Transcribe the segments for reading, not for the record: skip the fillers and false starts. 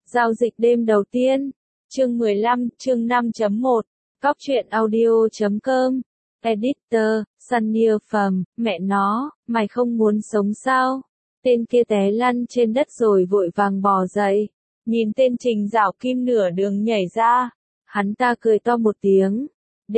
Giao dịch đêm đầu tiên. Chương 15, chương 5.1. Cóc truyện audio.com. Editor, Sunny Phẩm, mẹ nó, mày không muốn sống sao? Tên kia té lăn trên đất rồi vội vàng bò dậy. Nhìn tên Trình Dạo Kim nửa đường nhảy ra. Hắn ta cười to một tiếng.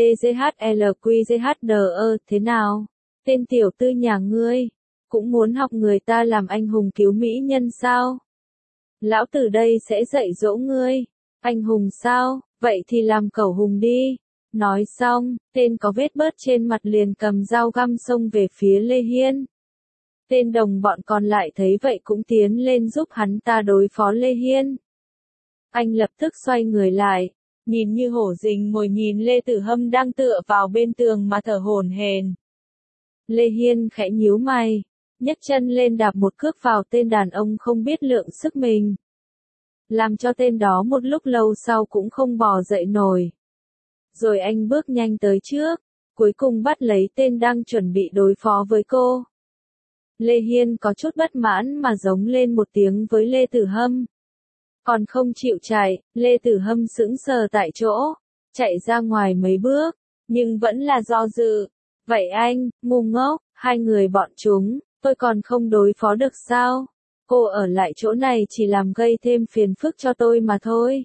DGHLQGHDE, thế nào? Tên tiểu tư nhà ngươi, cũng muốn học người ta làm anh hùng cứu mỹ nhân sao? Lão tử đây sẽ dạy dỗ ngươi. Anh hùng sao? Vậy thì làm cẩu hùng đi. Nói xong, tên có vết bớt trên mặt liền cầm dao găm xông về phía Lê Hiên. Tên đồng bọn còn lại thấy vậy cũng tiến lên giúp hắn ta đối phó Lê Hiên. Anh lập tức xoay người lại, nhìn như hổ rình ngồi nhìn Lê Tử Hâm đang tựa vào bên tường mà thở hổn hển. Lê Hiên khẽ nhíu mày, nhấc chân lên đạp một cước vào tên đàn ông không biết lượng sức mình. Làm cho tên đó một lúc lâu sau cũng không bò dậy nổi. Rồi anh bước nhanh tới trước, cuối cùng bắt lấy tên đang chuẩn bị đối phó với cô. Lê Hiên có chút bất mãn mà giống lên một tiếng với Lê Tử Hâm. Còn không chịu chạy, Lê Tử Hâm sững sờ tại chỗ, chạy ra ngoài mấy bước, nhưng vẫn là do dự. Vậy anh, ngu ngốc, hai người bọn chúng, tôi còn không đối phó được sao? Cô ở lại chỗ này chỉ làm gây thêm phiền phức cho tôi mà thôi.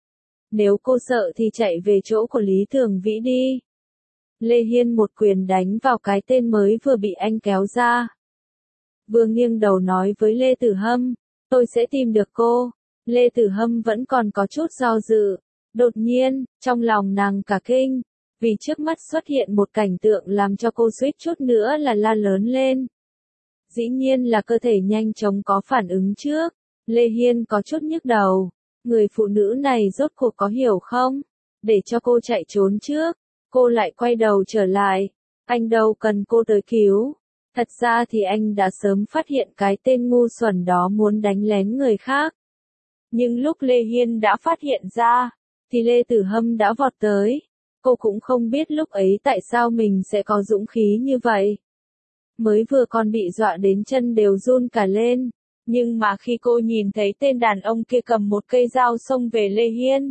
Nếu cô sợ thì chạy về chỗ của Lý Thường Vĩ đi. Lê Hiên một quyền đánh vào cái tên mới vừa bị anh kéo ra. Vừa nghiêng đầu nói với Lê Tử Hâm, tôi sẽ tìm được cô. Lê Tử Hâm vẫn còn có chút do dự. Đột nhiên, trong lòng nàng cả kinh, vì trước mắt xuất hiện một cảnh tượng làm cho cô suýt chút nữa là la lớn lên. Dĩ nhiên là cơ thể nhanh chóng có phản ứng trước. Lê Hiên có chút nhức đầu. Người phụ nữ này rốt cuộc có hiểu không? Để cho cô chạy trốn trước. Cô lại quay đầu trở lại. Anh đâu cần cô tới cứu. Thật ra thì anh đã sớm phát hiện cái tên ngu xuẩn đó muốn đánh lén người khác. Nhưng lúc Lê Hiên đã phát hiện ra, thì Lê Tử Hâm đã vọt tới. Cô cũng không biết lúc ấy tại sao mình sẽ có dũng khí như vậy. Mới vừa còn bị dọa đến chân đều run cả lên. Nhưng mà khi cô nhìn thấy tên đàn ông kia cầm một cây dao xông về Lê Hiên,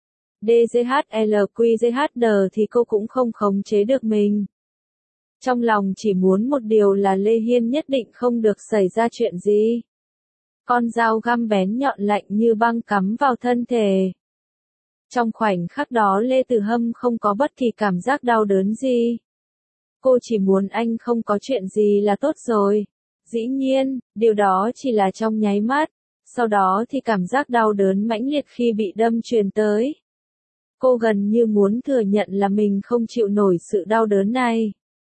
DGHLQGHD thì cô cũng không khống chế được mình. Trong lòng chỉ muốn một điều là Lê Hiên nhất định không được xảy ra chuyện gì. Con dao găm bén nhọn lạnh như băng cắm vào thân thể. Trong khoảnh khắc đó Lê Tử Hâm không có bất kỳ cảm giác đau đớn gì. Cô chỉ muốn anh không có chuyện gì là tốt rồi. Dĩ nhiên, điều đó chỉ là trong nháy mắt. Sau đó thì cảm giác đau đớn mãnh liệt khi bị đâm truyền tới. Cô gần như muốn thừa nhận là mình không chịu nổi sự đau đớn này.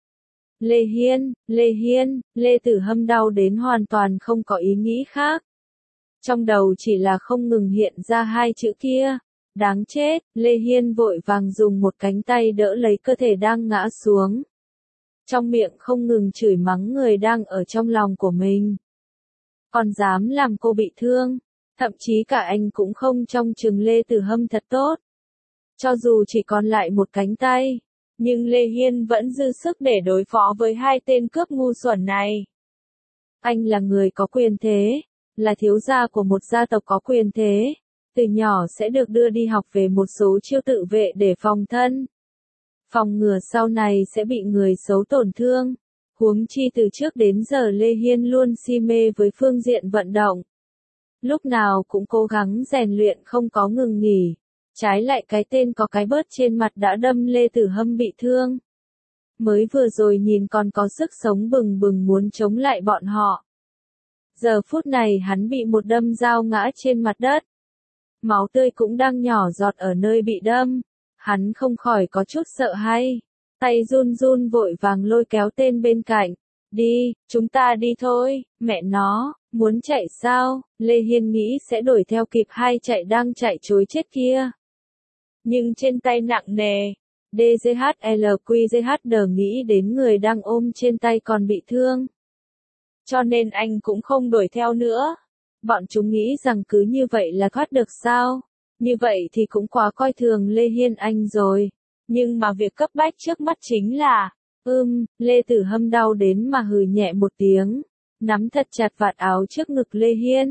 Lê Hiên, Lê Tử Hâm đau đến hoàn toàn không có ý nghĩ khác. Trong đầu chỉ là không ngừng hiện ra hai chữ kia. Đáng chết, Lê Hiên vội vàng dùng một cánh tay đỡ lấy cơ thể đang ngã xuống. Trong miệng không ngừng chửi mắng người đang ở trong lòng của mình. Còn dám làm cô bị thương. Thậm chí cả anh cũng không trông chừng Lê Tử Hâm thật tốt. Cho dù chỉ còn lại một cánh tay, nhưng Lê Hiên vẫn dư sức để đối phó với hai tên cướp ngu xuẩn này. Anh là người có quyền thế, là thiếu gia của một gia tộc có quyền thế. Từ nhỏ sẽ được đưa đi học về một số chiêu tự vệ để phòng thân. Phòng ngừa sau này sẽ bị người xấu tổn thương. Huống chi từ trước đến giờ Lê Hiên luôn si mê với phương diện vận động. Lúc nào cũng cố gắng rèn luyện không có ngừng nghỉ. Trái lại cái tên có cái bớt trên mặt đã đâm Lê Tử Hâm bị thương. Mới vừa rồi nhìn còn có sức sống bừng bừng muốn chống lại bọn họ. Giờ phút này hắn bị một đâm dao ngã trên mặt đất. Máu tươi cũng đang nhỏ giọt ở nơi bị đâm. Hắn không khỏi có chút sợ hãi. Tay run run vội vàng lôi kéo tên bên cạnh. Đi, chúng ta đi thôi, mẹ nó, muốn chạy sao? Lê Hiên nghĩ sẽ đuổi theo kịp hai chạy đang chạy trối chết kia. Nhưng trên tay nặng nề. DGHLQGHD nghĩ đến người đang ôm trên tay còn bị thương. Cho nên anh cũng không đuổi theo nữa. Bọn chúng nghĩ rằng cứ như vậy là thoát được sao? Như vậy thì cũng quá coi thường Lê Hiên anh rồi. Nhưng mà việc cấp bách trước mắt chính là, Lê Tử Hâm đau đến mà hừ nhẹ một tiếng, nắm thật chặt vạt áo trước ngực Lê Hiên.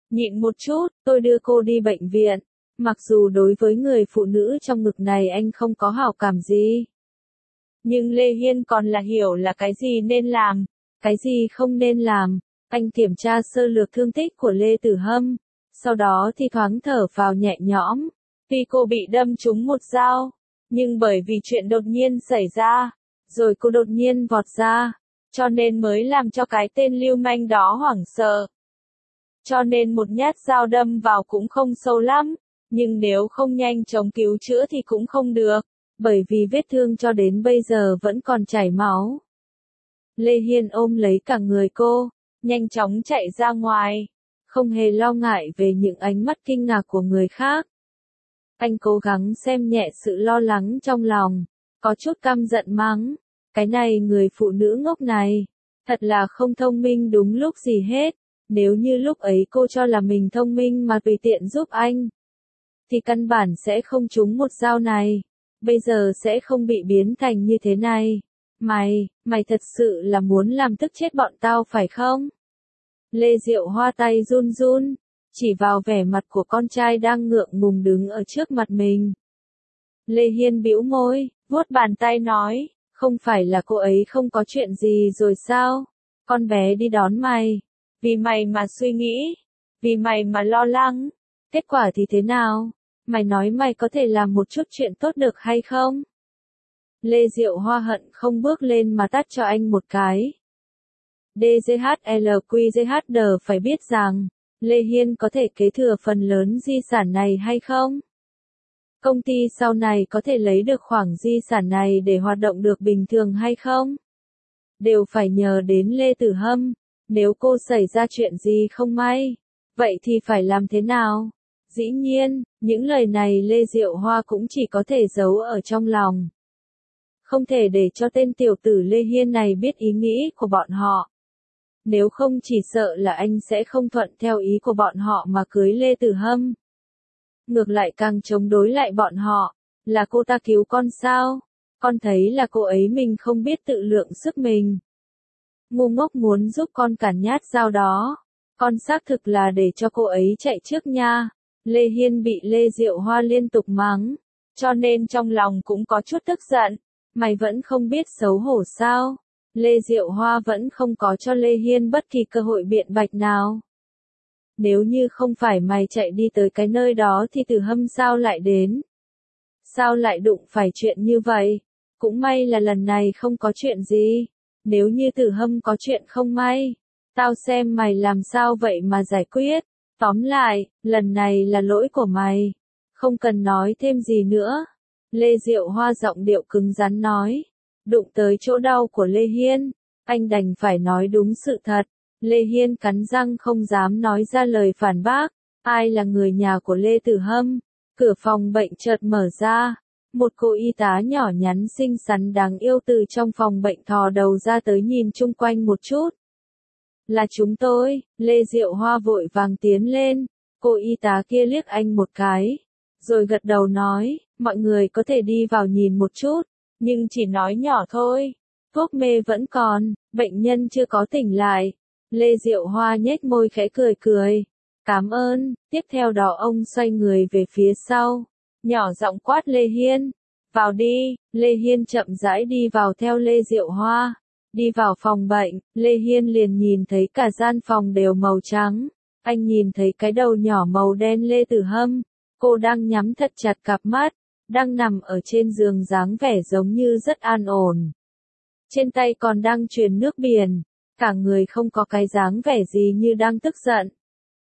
Nhịn một chút, tôi đưa cô đi bệnh viện. Mặc dù đối với người phụ nữ trong ngực này anh không có hảo cảm gì. Nhưng Lê Hiên còn là hiểu là cái gì nên làm, cái gì không nên làm. Anh kiểm tra sơ lược thương tích của Lê Tử Hâm. Sau đó thì thoáng thở vào nhẹ nhõm. Tuy cô bị đâm trúng một dao, nhưng bởi vì chuyện đột nhiên xảy ra, rồi cô đột nhiên vọt ra, cho nên mới làm cho cái tên lưu manh đó hoảng sợ. Cho nên một nhát dao đâm vào cũng không sâu lắm, nhưng nếu không nhanh chóng cứu chữa thì cũng không được, bởi vì vết thương cho đến bây giờ vẫn còn chảy máu. Lê Hiên ôm lấy cả người cô, nhanh chóng chạy ra ngoài, không hề lo ngại về những ánh mắt kinh ngạc của người khác. Anh cố gắng xem nhẹ sự lo lắng trong lòng, có chút căm giận mắng, cái này người phụ nữ ngốc này, thật là không thông minh đúng lúc gì hết. Nếu như lúc ấy cô cho là mình thông minh mà tùy tiện giúp anh, thì căn bản sẽ không trúng một dao này, bây giờ sẽ không bị biến thành như thế này. Mày thật sự là muốn làm tức chết bọn tao phải không? Lê Diệu Hoa tay run run, chỉ vào vẻ mặt của con trai đang ngượng ngùng đứng ở trước mặt mình. Lê Hiên bĩu môi, vuốt bàn tay nói, không phải là cô ấy không có chuyện gì rồi sao? Con bé đi đón mày. Vì mày mà suy nghĩ, vì mày mà lo lắng, kết quả thì thế nào? Mày nói mày có thể làm một chút chuyện tốt được hay không? Lê Diệu Hoa hận không bước lên mà tát cho anh một cái. DGHLQGHD phải biết rằng, Lê Hiên có thể kế thừa phần lớn di sản này hay không? Công ty sau này có thể lấy được khoản di sản này để hoạt động được bình thường hay không? Đều phải nhờ đến Lê Tử Hâm. Nếu cô xảy ra chuyện gì không may, vậy thì phải làm thế nào? Dĩ nhiên, những lời này Lê Diệu Hoa cũng chỉ có thể giấu ở trong lòng. Không thể để cho tên tiểu tử Lê Hiên này biết ý nghĩ của bọn họ. Nếu không chỉ sợ là anh sẽ không thuận theo ý của bọn họ mà cưới Lê Tử Hâm. Ngược lại càng chống đối lại bọn họ, là cô ta cứu con sao? Con thấy là cô ấy mình không biết tự lượng sức mình. Ngu ngốc muốn giúp con cản nhát dao đó. Con xác thực là để cho cô ấy chạy trước nha. Lê Hiên bị Lê Diệu Hoa liên tục mắng, cho nên trong lòng cũng có chút tức giận. Mày vẫn không biết xấu hổ sao? Lê Diệu Hoa vẫn không có cho Lê Hiên bất kỳ cơ hội biện bạch nào. Nếu như không phải mày chạy đi tới cái nơi đó thì Tử Hâm sao lại đến? Sao lại đụng phải chuyện như vậy? Cũng may là lần này không có chuyện gì. Nếu như Tử Hâm có chuyện không may, tao xem mày làm sao vậy mà giải quyết. Tóm lại, lần này là lỗi của mày. Không cần nói thêm gì nữa. Lê Diệu Hoa giọng điệu cứng rắn nói. Đụng tới chỗ đau của Lê Hiên, anh đành phải nói đúng sự thật. Lê Hiên cắn răng không dám nói ra lời phản bác. Ai là người nhà của Lê Tử Hâm? Cửa phòng bệnh chợt mở ra. Một cô y tá nhỏ nhắn xinh xắn đáng yêu từ trong phòng bệnh thò đầu ra tới nhìn chung quanh một chút. Là chúng tôi, Lê Diệu Hoa vội vàng tiến lên, cô y tá kia liếc anh một cái, rồi gật đầu nói, mọi người có thể đi vào nhìn một chút, nhưng chỉ nói nhỏ thôi, thuốc mê vẫn còn, bệnh nhân chưa có tỉnh lại. Lê Diệu Hoa nhếch môi khẽ cười cười, cảm ơn, tiếp theo đó ông xoay người về phía sau. Nhỏ giọng quát Lê Hiên, vào đi. Lê Hiên chậm rãi đi vào theo Lê Diệu Hoa. Đi vào phòng bệnh, Lê Hiên liền nhìn thấy cả gian phòng đều màu trắng. Anh nhìn thấy cái đầu nhỏ màu đen Lê Tử Hâm. Cô đang nhắm thật chặt cặp mắt, đang nằm ở trên giường dáng vẻ giống như rất an ổn. Trên tay còn đang truyền nước biển, cả người không có cái dáng vẻ gì như đang tức giận.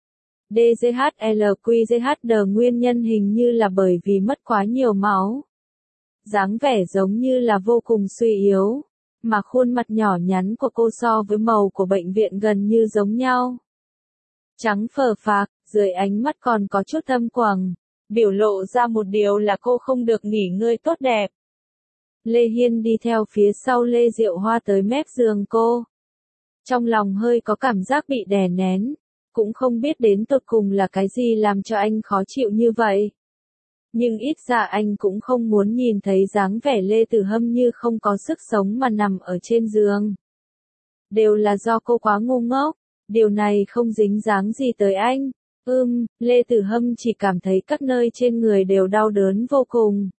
DGHLQGHD nguyên nhân hình như là bởi vì mất quá nhiều máu. Dáng vẻ giống như là vô cùng suy yếu, mà khuôn mặt nhỏ nhắn của cô so với màu của bệnh viện gần như giống nhau. Trắng phờ phạc, dưới ánh mắt còn có chút thâm quầng, biểu lộ ra một điều là cô không được nghỉ ngơi tốt đẹp. Lê Hiên đi theo phía sau Lê Diệu Hoa tới mép giường cô. Trong lòng hơi có cảm giác bị đè nén. Cũng không biết đến tột cùng là cái gì làm cho anh khó chịu như vậy. Nhưng ít ra anh cũng không muốn nhìn thấy dáng vẻ Lê Tử Hâm như không có sức sống mà nằm ở trên giường. Đều là do cô quá ngu ngốc, điều này không dính dáng gì tới anh. Lê Tử Hâm chỉ cảm thấy các nơi trên người đều đau đớn vô cùng.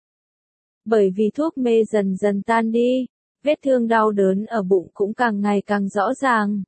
Bởi vì thuốc mê dần dần tan đi, vết thương đau đớn ở bụng cũng càng ngày càng rõ ràng.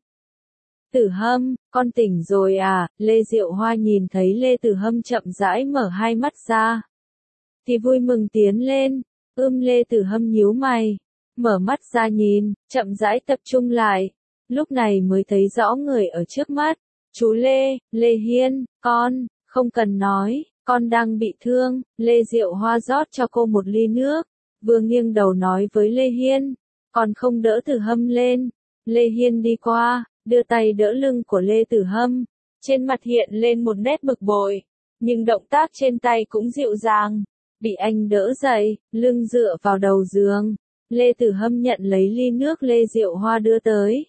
Tử Hâm, con tỉnh rồi à? Lê Diệu Hoa nhìn thấy Lê Tử Hâm chậm rãi mở hai mắt ra, thì vui mừng tiến lên. Lê Tử Hâm nhíu mày, mở mắt ra nhìn, chậm rãi tập trung lại, lúc này mới thấy rõ người ở trước mắt. Chú Lê, Lê Hiên, con, không cần nói, con đang bị thương. Lê Diệu Hoa rót cho cô một ly nước, vừa nghiêng đầu nói với Lê Hiên, còn không đỡ Tử Hâm lên. Lê Hiên đi qua, đưa tay đỡ lưng của Lê Tử Hâm, trên mặt hiện lên một nét bực bội, nhưng động tác trên tay cũng dịu dàng. Bị anh đỡ dậy, lưng dựa vào đầu giường, Lê Tử Hâm nhận lấy ly nước Lê Diệu Hoa đưa tới.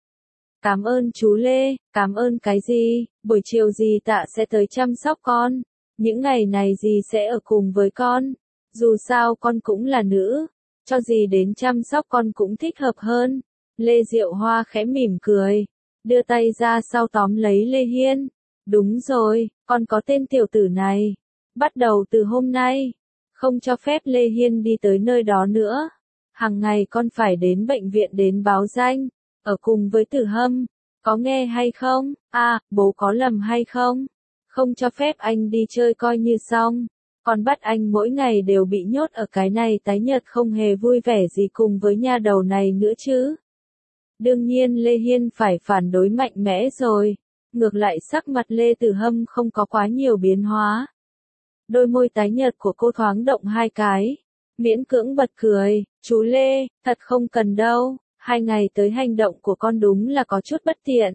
Cảm ơn chú Lê. Cảm ơn cái gì, buổi chiều dì Tạ sẽ tới chăm sóc con, những ngày này dì sẽ ở cùng với con, dù sao con cũng là nữ, cho dì đến chăm sóc con cũng thích hợp hơn. Lê Diệu Hoa khẽ mỉm cười, đưa tay ra sau tóm lấy Lê Hiên. Đúng rồi, con có tên tiểu tử này, bắt đầu từ hôm nay, không cho phép Lê Hiên đi tới nơi đó nữa. Hàng ngày con phải đến bệnh viện đến báo danh, ở cùng với Tử Hâm, có nghe hay không? À, bố có lầm hay không? Không cho phép anh đi chơi coi như xong, còn bắt anh mỗi ngày đều bị nhốt ở cái này tái nhợt không hề vui vẻ gì cùng với nha đầu này nữa chứ. Đương nhiên Lê Hiên phải phản đối mạnh mẽ rồi, ngược lại sắc mặt Lê Tử Hâm không có quá nhiều biến hóa. Đôi môi tái nhợt của cô thoáng động hai cái, miễn cưỡng bật cười, chú Lê, thật không cần đâu, 2 ngày tới hành động của con đúng là có chút bất tiện.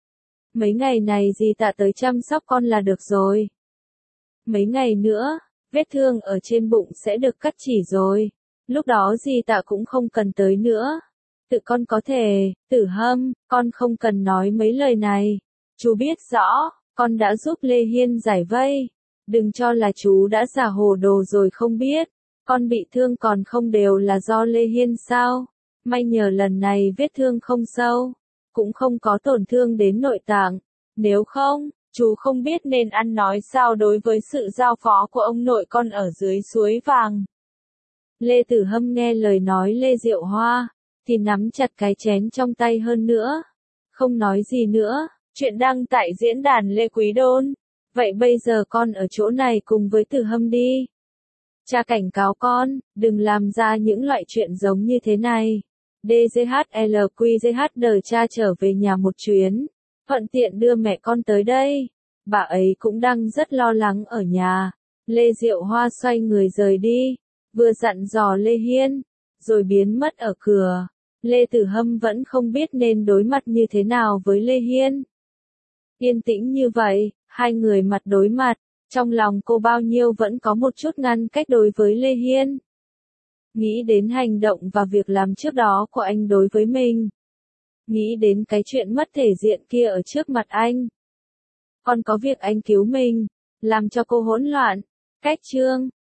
Mấy ngày này dì Tạ tới chăm sóc con là được rồi. Mấy ngày nữa, vết thương ở trên bụng sẽ được cắt chỉ rồi, lúc đó dì Tạ cũng không cần tới nữa. Tự con có thể. Tử Hâm, con không cần nói mấy lời này. Chú biết rõ, con đã giúp Lê Hiên giải vây. Đừng cho là chú đã giả hồ đồ rồi không biết. Con bị thương còn không đều là do Lê Hiên sao? May nhờ lần này vết thương không sâu, cũng không có tổn thương đến nội tạng. Nếu không, chú không biết nên ăn nói sao đối với sự giao phó của ông nội con ở dưới suối vàng. Lê Tử Hâm nghe lời nói Lê Diệu Hoa, thì nắm chặt cái chén trong tay hơn nữa. Không nói gì nữa, chuyện đăng tại diễn đàn Lê Quý Đôn. Vậy bây giờ con ở chỗ này cùng với Tử Hâm đi. Cha cảnh cáo con, đừng làm ra những loại chuyện giống như thế này. DGHLQGH đờ cha trở về nhà một chuyến, thuận tiện đưa mẹ con tới đây. Bà ấy cũng đang rất lo lắng ở nhà. Lê Diệu Hoa xoay người rời đi, vừa dặn dò Lê Hiên, rồi biến mất ở cửa. Lê Tử Hâm vẫn không biết nên đối mặt như thế nào với Lê Hiên. Yên tĩnh như vậy, hai người mặt đối mặt, trong lòng cô bao nhiêu vẫn có một chút ngăn cách đối với Lê Hiên. Nghĩ đến hành động và việc làm trước đó của anh đối với mình. Nghĩ đến cái chuyện mất thể diện kia ở trước mặt anh. Còn có việc anh cứu mình, làm cho cô hỗn loạn. Cách chương